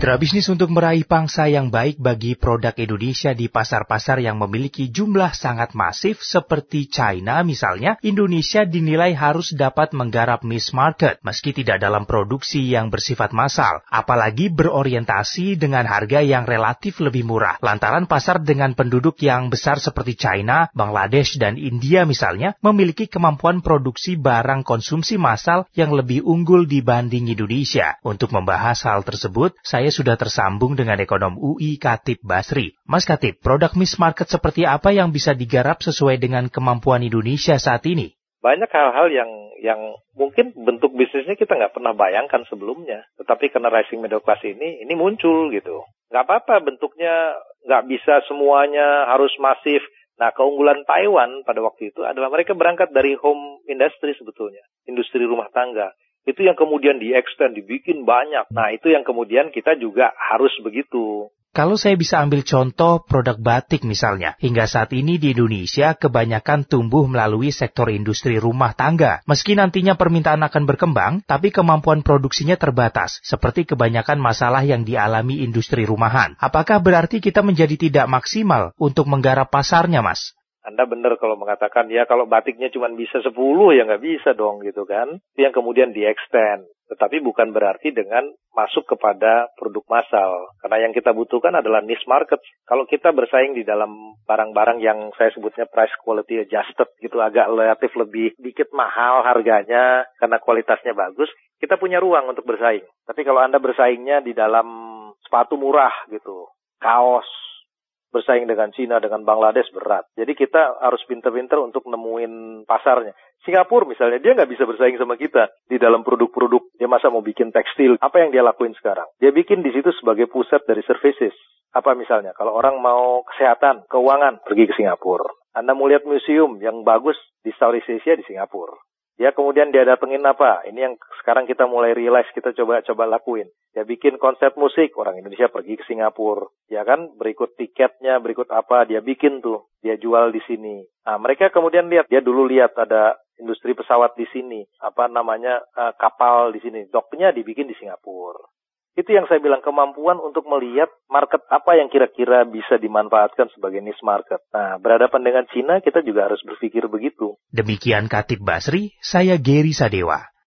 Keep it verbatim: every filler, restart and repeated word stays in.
Mitra bisnis untuk meraih pangsa yang baik bagi produk Indonesia di pasar-pasar yang memiliki jumlah sangat masif seperti China misalnya, Indonesia dinilai harus dapat menggarap niche market meski tidak dalam produksi yang bersifat massal, apalagi berorientasi dengan harga yang relatif lebih murah. Lantaran pasar dengan penduduk yang besar seperti China, Bangladesh, dan India misalnya memiliki kemampuan produksi barang konsumsi massal yang lebih unggul dibanding Indonesia. Untuk membahas hal tersebut, saya sudah tersambung dengan ekonom U I Khatib Basri. Mas Khatib, produk niche market seperti apa yang bisa digarap sesuai dengan kemampuan Indonesia saat ini? Banyak hal-hal yang yang mungkin bentuk bisnisnya kita nggak pernah bayangkan sebelumnya. Tetapi karena rising middle class ini, ini muncul gitu. Nggak apa-apa bentuknya, nggak bisa semuanya harus masif. Nah, keunggulan Taiwan pada waktu itu adalah mereka berangkat dari home industry sebetulnya. Industri rumah tangga. Itu yang kemudian di-extend, dibikin banyak. Nah, itu yang kemudian kita juga harus begitu. Kalau saya bisa ambil contoh produk batik misalnya, hingga saat ini di Indonesia kebanyakan tumbuh melalui sektor industri rumah tangga. Meski nantinya permintaan akan berkembang, tapi kemampuan produksinya terbatas, seperti kebanyakan masalah yang dialami industri rumahan. Apakah berarti kita menjadi tidak maksimal untuk menggarap pasarnya, Mas? Anda benar kalau mengatakan, ya kalau batiknya cuma bisa sepuluh, ya nggak bisa dong gitu kan. Itu yang kemudian di-extend. Tetapi bukan berarti dengan masuk kepada produk massal. Karena yang kita butuhkan adalah niche market. Kalau kita bersaing di dalam barang-barang yang saya sebutnya price quality adjusted gitu, agak relatif lebih dikit mahal harganya karena kualitasnya bagus, kita punya ruang untuk bersaing. Tapi kalau Anda bersaingnya di dalam sepatu murah gitu, kaos, bersaing dengan Cina, dengan Bangladesh berat. Jadi kita harus pinter-pinter untuk nemuin pasarnya. Singapura misalnya, dia nggak bisa bersaing sama kita di dalam produk-produk. Dia masa mau bikin tekstil. Apa yang dia lakuin sekarang? Dia bikin di situ sebagai pusat dari services. Apa misalnya? Kalau orang mau kesehatan, keuangan, pergi ke Singapura. Anda mau lihat museum yang bagus di Southeast Asia di Singapura. Ya kemudian dia datengin apa? Ini yang sekarang kita mulai realize, kita coba-coba lakuin. Dia bikin konser musik, orang Indonesia pergi ke Singapura. Ya kan, berikut tiketnya, berikut apa, dia bikin tuh. Dia jual di sini. Nah, mereka kemudian lihat, dia dulu lihat ada industri pesawat di sini. Apa namanya, uh, kapal di sini. Doknya dibikin di Singapura. Itu yang saya bilang, kemampuan untuk melihat market apa yang kira-kira bisa dimanfaatkan sebagai niche market. Nah, berhadapan dengan Cina, kita juga harus berpikir begitu. Demikian Khatib Basri, saya Geri Sadewa.